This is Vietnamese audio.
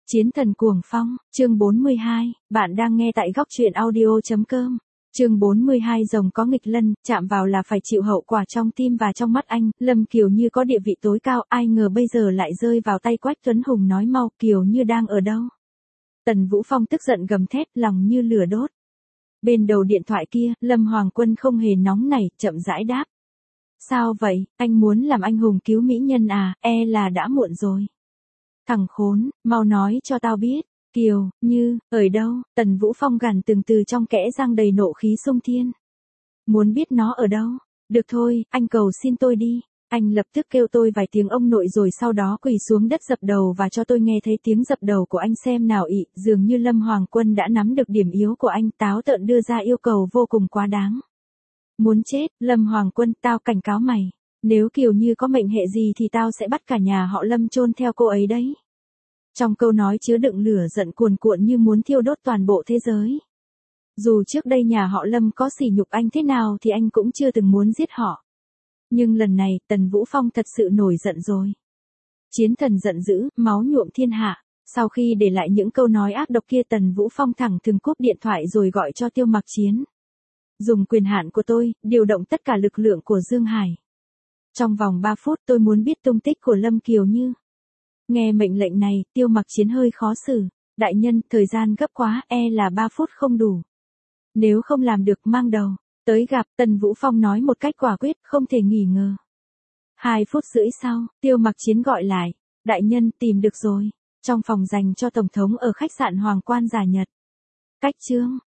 Chiến thần cuồng phong, chương 42, bạn đang nghe tại góc truyện audio.com. Chương 42 rồng có nghịch lân, chạm vào là phải chịu hậu quả trong tim và trong mắt anh, Lâm Kiều Như có địa vị tối cao, ai ngờ bây giờ lại rơi vào tay Quách Tuấn Hùng nói mau, Kiều Như đang ở đâu? Tần Vũ Phong tức giận gầm thét, lòng như lửa đốt. Bên đầu điện thoại kia, Lâm Hoàng Quân không hề nóng nảy, chậm rãi đáp. Sao vậy, anh muốn làm anh hùng cứu mỹ nhân à, là đã muộn rồi. Thằng khốn, mau nói cho tao biết, Kiều Như, ở đâu? Tần Vũ Phong gằn từng từ trong kẽ răng đầy nộ khí xung thiên. Muốn biết nó ở đâu? Được thôi, anh cầu xin tôi đi. Anh lập tức kêu tôi vài tiếng ông nội rồi sau đó quỳ xuống đất dập đầu và cho tôi nghe thấy tiếng dập đầu của anh xem nào ị, dường như Lâm Hoàng Quân đã nắm được điểm yếu của anh, táo tợn đưa ra yêu cầu vô cùng quá đáng. Muốn chết, Lâm Hoàng Quân, tao cảnh cáo mày. Nếu Kiều Như có mệnh hệ gì thì tao sẽ bắt cả nhà họ Lâm chôn theo cô ấy đấy. Trong câu nói chứa đựng lửa giận cuồn cuộn như muốn thiêu đốt toàn bộ thế giới. Dù trước đây nhà họ Lâm có sỉ nhục anh thế nào thì anh cũng chưa từng muốn giết họ. Nhưng lần này, Tần Vũ Phong thật sự nổi giận rồi. Chiến thần giận dữ, máu nhuộm thiên hạ. Sau khi để lại những câu nói ác độc kia, Tần Vũ Phong thẳng thừng cúp điện thoại rồi gọi cho Tiêu Mặc Chiến. Dùng quyền hạn của tôi, điều động tất cả lực lượng của Dương Hải. Trong vòng 3 phút tôi muốn biết tung tích của Lâm Kiều Như. Nghe mệnh lệnh này, Tiêu Mặc Chiến hơi khó xử. Đại nhân, thời gian gấp quá, là 3 phút không đủ. Nếu không làm được mang đầu. Tới gặp, Tần Vũ Phong nói một cách quả quyết, không thể nghỉ ngờ. 2 phút rưỡi sau, Tiêu Mặc Chiến gọi lại. Đại nhân, tìm được rồi. Trong phòng dành cho Tổng thống ở khách sạn Hoàng冠Giả Nhật. Cách chương.